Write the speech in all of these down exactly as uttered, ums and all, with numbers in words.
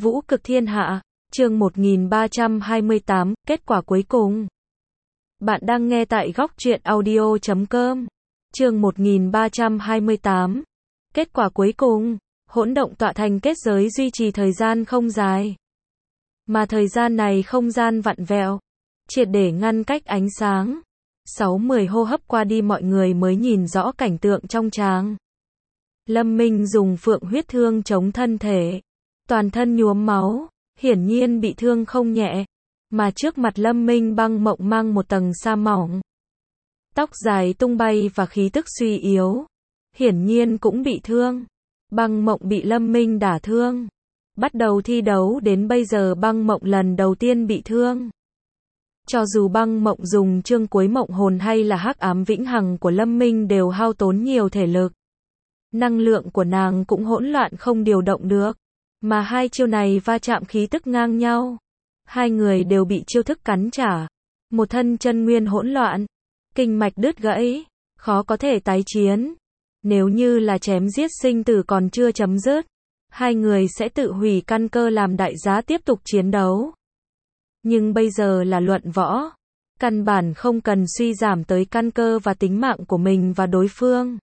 Vũ cực thiên hạ, chương một nghìn ba trăm hai mươi tám, kết quả cuối cùng. Bạn đang nghe tại góc truyện audio chấm com. Chương một nghìn ba trăm hai mươi tám. Kết quả cuối cùng, hỗn động tọa thành kết giới duy trì thời gian không dài. Mà thời gian này không gian vặn vẹo, triệt để ngăn cách ánh sáng. Sáu mười hô hấp qua đi mọi người mới nhìn rõ cảnh tượng trong tràng. Lâm Minh dùng phượng huyết thương chống thân thể. Toàn thân nhuốm máu, hiển nhiên bị thương không nhẹ. Mà trước mặt Lâm Minh Băng Mộng mang một tầng sa mỏng. Tóc dài tung bay và khí tức suy yếu. Hiển nhiên cũng bị thương. Băng Mộng bị Lâm Minh đả thương. Bắt đầu thi đấu đến bây giờ Băng Mộng lần đầu tiên bị thương. Cho dù Băng Mộng dùng chương cuối mộng hồn hay là hắc ám vĩnh hằng của Lâm Minh đều hao tốn nhiều thể lực. Năng lượng của nàng cũng hỗn loạn không điều động được. Mà hai chiêu này va chạm khí tức ngang nhau. Hai người đều bị chiêu thức cắn trả. Một thân chân nguyên hỗn loạn. Kinh mạch đứt gãy. Khó có thể tái chiến. Nếu như là chém giết sinh tử còn chưa chấm dứt. Hai người sẽ tự hủy căn cơ làm đại giá tiếp tục chiến đấu. Nhưng bây giờ là luận võ. Căn bản không cần suy giảm tới căn cơ và tính mạng của mình và đối phương.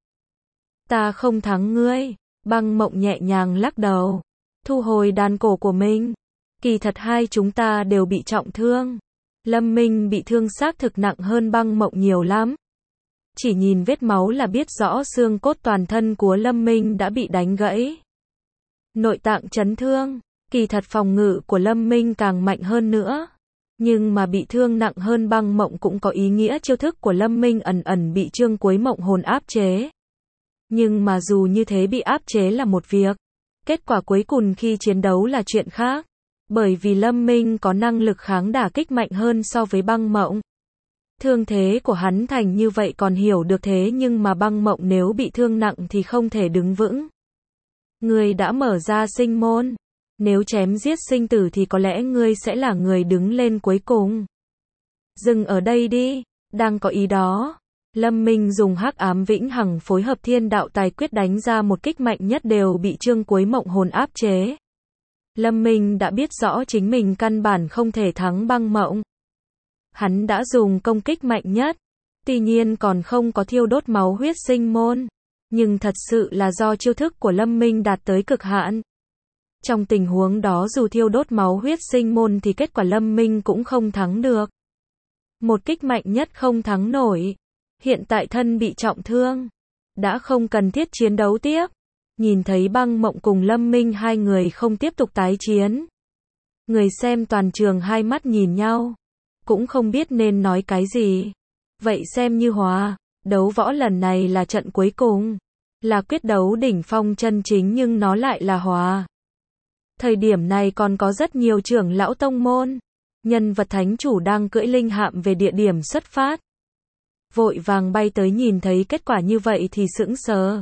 Ta không thắng ngươi. Băng Mộng nhẹ nhàng lắc đầu. Thu hồi đàn cổ của mình. Kỳ thật hai chúng ta đều bị trọng thương. Lâm Minh bị thương xác thực nặng hơn Băng Mộng nhiều lắm. Chỉ nhìn vết máu là biết rõ xương cốt toàn thân của Lâm Minh đã bị đánh gãy. Nội tạng chấn thương. Kỳ thật phòng ngự của Lâm Minh càng mạnh hơn nữa. Nhưng mà bị thương nặng hơn Băng Mộng cũng có ý nghĩa chiêu thức của Lâm Minh ẩn ẩn bị chương cuối mộng hồn áp chế. Nhưng mà dù như thế bị áp chế là một việc. Kết quả cuối cùng khi chiến đấu là chuyện khác. Bởi vì Lâm Minh có năng lực kháng đả kích mạnh hơn so với Băng Mộng. Thương thế của hắn thành như vậy còn hiểu được thế nhưng mà Băng Mộng nếu bị thương nặng thì không thể đứng vững. Ngươi đã mở ra sinh môn. Nếu chém giết sinh tử thì có lẽ ngươi sẽ là người đứng lên cuối cùng. Dừng ở đây đi. Đang có ý đó. Lâm Minh dùng hắc ám vĩnh hằng phối hợp thiên đạo tài quyết đánh ra một kích mạnh nhất đều bị chương cuối mộng hồn áp chế. Lâm Minh đã biết rõ chính mình căn bản không thể thắng Băng Mộng. Hắn đã dùng công kích mạnh nhất. Tuy nhiên còn không có thiêu đốt máu huyết sinh môn. Nhưng thật sự là do chiêu thức của Lâm Minh đạt tới cực hạn. Trong tình huống đó dù thiêu đốt máu huyết sinh môn thì kết quả Lâm Minh cũng không thắng được. Một kích mạnh nhất không thắng nổi. Hiện tại thân bị trọng thương. Đã không cần thiết chiến đấu tiếp. Nhìn thấy Băng Mộng cùng Lâm Minh hai người không tiếp tục tái chiến. Người xem toàn trường hai mắt nhìn nhau. Cũng không biết nên nói cái gì. Vậy xem như hòa. Đấu võ lần này là trận cuối cùng. Là quyết đấu đỉnh phong chân chính nhưng nó lại là hòa. Thời điểm này còn có rất nhiều trưởng lão tông môn. Nhân vật thánh chủ đang cưỡi linh hạm về địa điểm xuất phát. Vội vàng bay tới nhìn thấy kết quả như vậy thì sững sờ.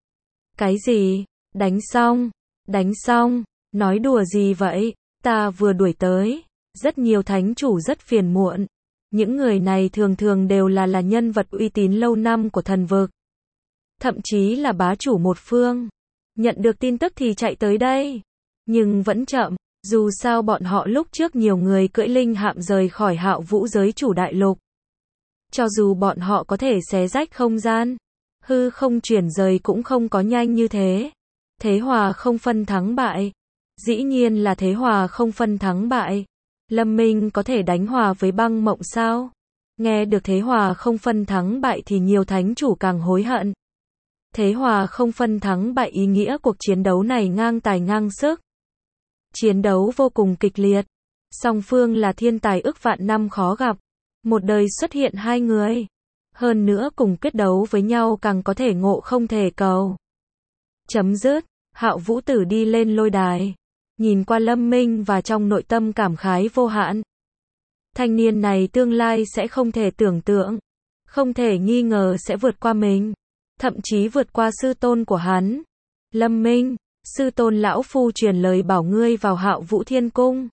Cái gì? Đánh xong? Đánh xong? Nói đùa gì vậy? Ta vừa đuổi tới. Rất nhiều thánh chủ rất phiền muộn. Những người này thường thường đều là là nhân vật uy tín lâu năm của thần vực. Thậm chí là bá chủ một phương. Nhận được tin tức thì chạy tới đây. Nhưng vẫn chậm. Dù sao bọn họ lúc trước nhiều người cưỡi linh hạm rời khỏi Hạo Vũ giới chủ đại lục. Cho dù bọn họ có thể xé rách không gian, hư không chuyển rời cũng không có nhanh như thế. Thế hòa không phân thắng bại. Dĩ nhiên là thế hòa không phân thắng bại. Lâm Minh có thể đánh hòa với Băng Mộng sao? Nghe được thế hòa không phân thắng bại thì nhiều thánh chủ càng hối hận. Thế hòa không phân thắng bại ý nghĩa cuộc chiến đấu này ngang tài ngang sức. Chiến đấu vô cùng kịch liệt. Song phương là thiên tài ức vạn năm khó gặp. Một đời xuất hiện hai người. Hơn nữa cùng quyết đấu với nhau càng có thể ngộ không thể cầu. Chấm dứt. Hạo Vũ Tử đi lên lôi đài. Nhìn qua Lâm Minh và trong nội tâm cảm khái vô hạn. Thanh niên này tương lai sẽ không thể tưởng tượng. Không thể nghi ngờ sẽ vượt qua mình. Thậm chí vượt qua sư tôn của hắn. Lâm Minh, sư tôn lão phu truyền lời bảo ngươi vào Hạo Vũ Thiên Cung.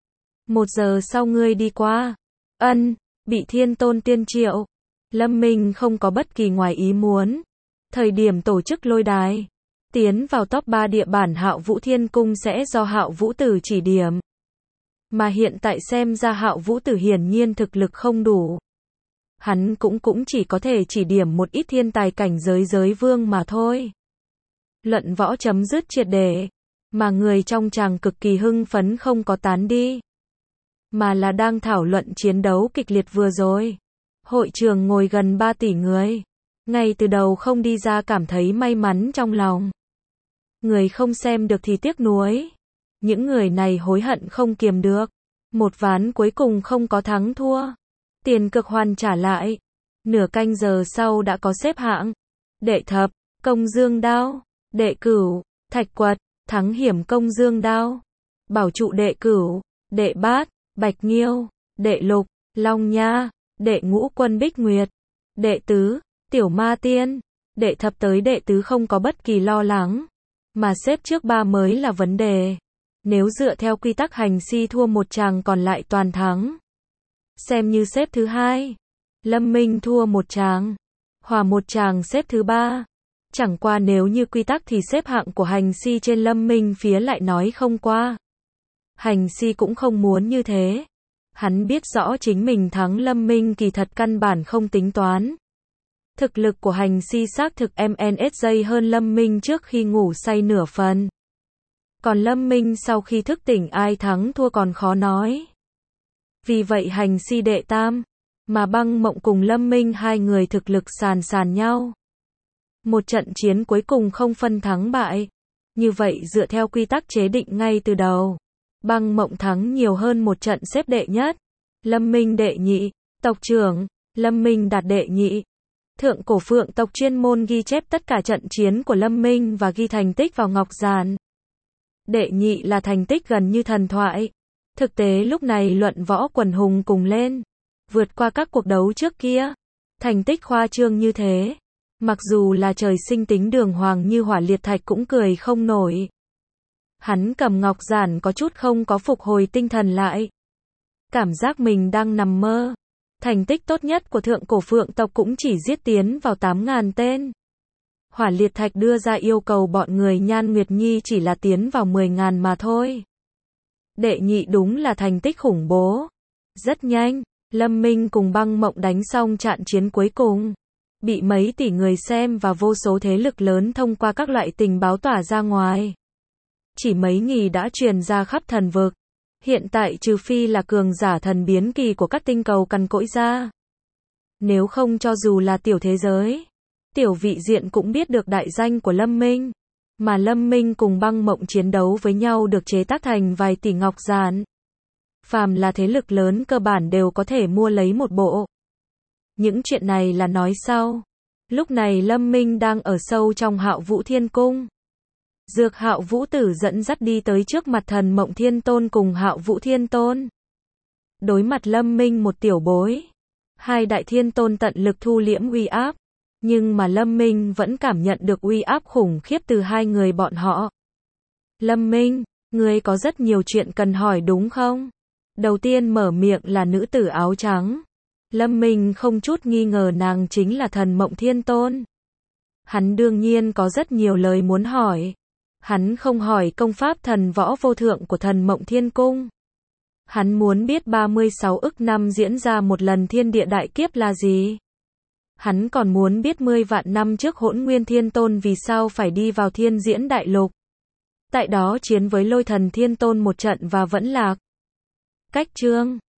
Một giờ sau ngươi đi qua. Ân. Bị thiên tôn tiên triệu. Lâm Minh không có bất kỳ ngoài ý muốn. Thời điểm tổ chức lôi đài. Tiến vào top ba địa bản Hạo Vũ Thiên Cung sẽ do Hạo Vũ Tử chỉ điểm. Mà hiện tại xem ra Hạo Vũ Tử hiển nhiên thực lực không đủ. Hắn cũng cũng chỉ có thể chỉ điểm một ít thiên tài cảnh giới giới vương mà thôi. Luận võ chấm dứt triệt để, mà người trong tràng cực kỳ hưng phấn không có tán đi, mà là đang thảo luận chiến đấu kịch liệt vừa rồi. Hội trường ngồi gần ba tỷ người, ngay từ đầu không đi ra cảm thấy may mắn trong lòng. Người không xem được thì tiếc nuối. Những người này hối hận không kiềm được. Một ván cuối cùng không có thắng thua. Tiền cực hoàn trả lại. Nửa canh giờ sau đã có xếp hạng. Đệ thập, công dương đao. Đệ cửu, thạch quật, thắng hiểm công dương đao. Bảo trụ đệ cửu, đệ bát, bạch nghiêu, đệ lục, long nha, đệ ngũ quân bích nguyệt. Đệ tứ, tiểu ma tiên. Đệ thập tới đệ tứ không có bất kỳ lo lắng. Mà xếp trước ba mới là vấn đề. Nếu dựa theo quy tắc hành si thua một chàng còn lại toàn thắng. Xem như xếp thứ hai. Lâm Minh thua một chàng. Hòa một chàng xếp thứ ba. Chẳng qua nếu như quy tắc thì xếp hạng của hành si trên Lâm Minh phía lại nói không qua. Hành si cũng không muốn như thế. Hắn biết rõ chính mình thắng Lâm Minh kỳ thật căn bản không tính toán. Thực lực của hành si xác thực em en ét giây hơn Lâm Minh trước khi ngủ say nửa phần. Còn Lâm Minh sau khi thức tỉnh ai thắng thua còn khó nói. Vì vậy hành si đệ tam, mà Băng Mộng cùng Lâm Minh hai người thực lực sàn sàn nhau. Một trận chiến cuối cùng không phân thắng bại. Như vậy dựa theo quy tắc chế định ngay từ đầu, Băng Mộng thắng nhiều hơn một trận xếp đệ nhất. Lâm Minh đệ nhị, tộc trưởng, Lâm Minh đạt đệ nhị. Thượng cổ phượng tộc chuyên môn ghi chép tất cả trận chiến của Lâm Minh và ghi thành tích vào ngọc giản. Đệ nhị là thành tích gần như thần thoại. Thực tế lúc này luận võ quần hùng cùng lên, vượt qua các cuộc đấu trước kia. Thành tích khoa trương như thế, mặc dù là trời sinh tính đường hoàng như Hỏa Liệt Thạch cũng cười không nổi. Hắn cầm ngọc giản có chút không có phục hồi tinh thần lại. Cảm giác mình đang nằm mơ. Thành tích tốt nhất của thượng cổ phượng tộc cũng chỉ giết tiến vào tám ngàn tên. Hỏa Liệt Thạch đưa ra yêu cầu bọn người Nhan Nguyệt Nhi chỉ là tiến vào mười ngàn mà thôi. Đệ nhị đúng là thành tích khủng bố. Rất nhanh, Lâm Minh cùng Băng Mộng đánh xong trận chiến cuối cùng. Bị mấy tỷ người xem và vô số thế lực lớn thông qua các loại tình báo tỏa ra ngoài. Chỉ mấy nghỉ đã truyền ra khắp thần vực. Hiện tại trừ phi là cường giả thần biến kỳ của các tinh cầu cằn cỗi ra. Nếu không cho dù là tiểu thế giới, tiểu vị diện cũng biết được đại danh của Lâm Minh. Mà Lâm Minh cùng Băng Mộng chiến đấu với nhau được chế tác thành vài tỷ ngọc giản. Phàm là thế lực lớn cơ bản đều có thể mua lấy một bộ. Những chuyện này là nói sau. Lúc này Lâm Minh đang ở sâu trong Hạo Vũ Thiên Cung. Dược Hạo Vũ Tử dẫn dắt đi tới trước mặt Thần Mộng Thiên Tôn cùng Hạo Vũ Thiên Tôn. Đối mặt Lâm Minh một tiểu bối. Hai đại thiên tôn tận lực thu liễm uy áp. Nhưng mà Lâm Minh vẫn cảm nhận được uy áp khủng khiếp từ hai người bọn họ. Lâm Minh, ngươi có rất nhiều chuyện cần hỏi đúng không? Đầu tiên mở miệng là nữ tử áo trắng. Lâm Minh không chút nghi ngờ nàng chính là Thần Mộng Thiên Tôn. Hắn đương nhiên có rất nhiều lời muốn hỏi. Hắn không hỏi công pháp thần võ vô thượng của Thần Mộng Thiên Cung. Hắn muốn biết ba mươi sáu ức năm diễn ra một lần thiên địa đại kiếp là gì. Hắn còn muốn biết mười vạn năm trước Hỗn Nguyên Thiên Tôn vì sao phải đi vào Thiên Diễn Đại Lục. Tại đó chiến với Lôi Thần Thiên Tôn một trận và vẫn lạc. Cách chương